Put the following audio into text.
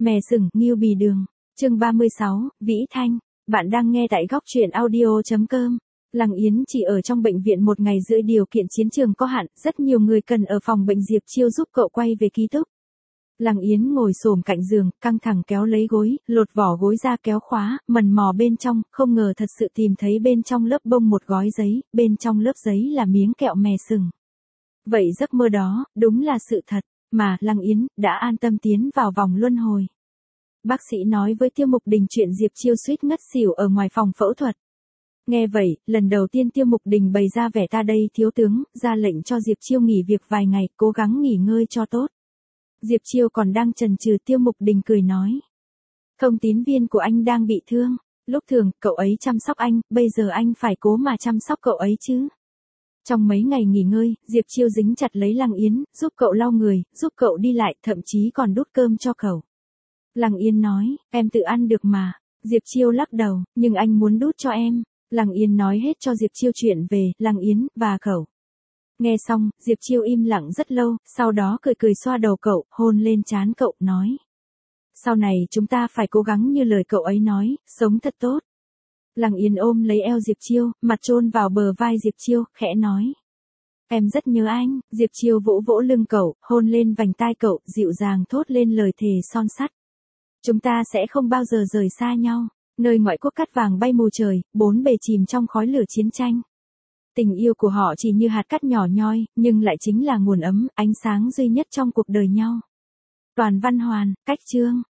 Mè sừng, Ngưu Bì Đường. Chương 36, Vĩ Thanh. Bạn đang nghe tại góc truyện audio.com. Lăng Yến chỉ ở trong bệnh viện 1 ngày rưỡi, điều kiện chiến trường có hạn, rất nhiều người cần ở phòng bệnh Diệp Chiêu giúp cậu quay về ký túc. Lăng Yến ngồi xổm cạnh giường, căng thẳng kéo lấy gối, lột vỏ gối ra kéo khóa, mần mò bên trong, không ngờ thật sự tìm thấy bên trong lớp bông một gói giấy, bên trong lớp giấy là miếng kẹo mè sừng. Vậy giấc mơ đó, đúng là sự thật, mà Lăng Yến đã an tâm tiến vào vòng luân hồi. Bác sĩ nói với Tiêu Mục Đình chuyện Diệp Chiêu suýt ngất xỉu ở ngoài phòng phẫu thuật. Nghe vậy, lần đầu tiên Tiêu Mục Đình bày ra vẻ ta đây thiếu tướng, ra lệnh cho Diệp Chiêu nghỉ việc vài ngày, cố gắng nghỉ ngơi cho tốt. Diệp Chiêu còn đang chần chừ, Tiêu Mục Đình cười nói. Thông tín viên của anh đang bị thương, lúc thường, cậu ấy chăm sóc anh, bây giờ anh phải cố mà chăm sóc cậu ấy chứ. Trong mấy ngày nghỉ ngơi, Diệp Chiêu dính chặt lấy Lăng Yến, giúp cậu lau người, giúp cậu đi lại, thậm chí còn đút cơm cho cậu. Lăng Yến nói, em tự ăn được mà. Diệp Chiêu lắc đầu, nhưng anh muốn đút cho em. Lăng Yến nói hết cho Diệp Chiêu chuyện về Lăng Yến và cậu. Nghe xong, Diệp Chiêu im lặng rất lâu, sau đó cười cười xoa đầu cậu, hôn lên trán cậu, nói. Sau này chúng ta phải cố gắng như lời cậu ấy nói, sống thật tốt. Lăng Yến ôm lấy eo Diệp Chiêu, mặt chôn vào bờ vai Diệp Chiêu, khẽ nói. Em rất nhớ anh. Diệp Chiêu vỗ vỗ lưng cậu, hôn lên vành tai cậu, dịu dàng thốt lên lời thề son sắt. Chúng ta sẽ không bao giờ rời xa nhau. Nơi ngoại quốc cát vàng bay mù trời, bốn bề chìm trong khói lửa chiến tranh. Tình yêu của họ chỉ như hạt cát nhỏ nhoi, nhưng lại chính là nguồn ấm, ánh sáng duy nhất trong cuộc đời nhau. Toàn Văn Hoàn, Cách Chương.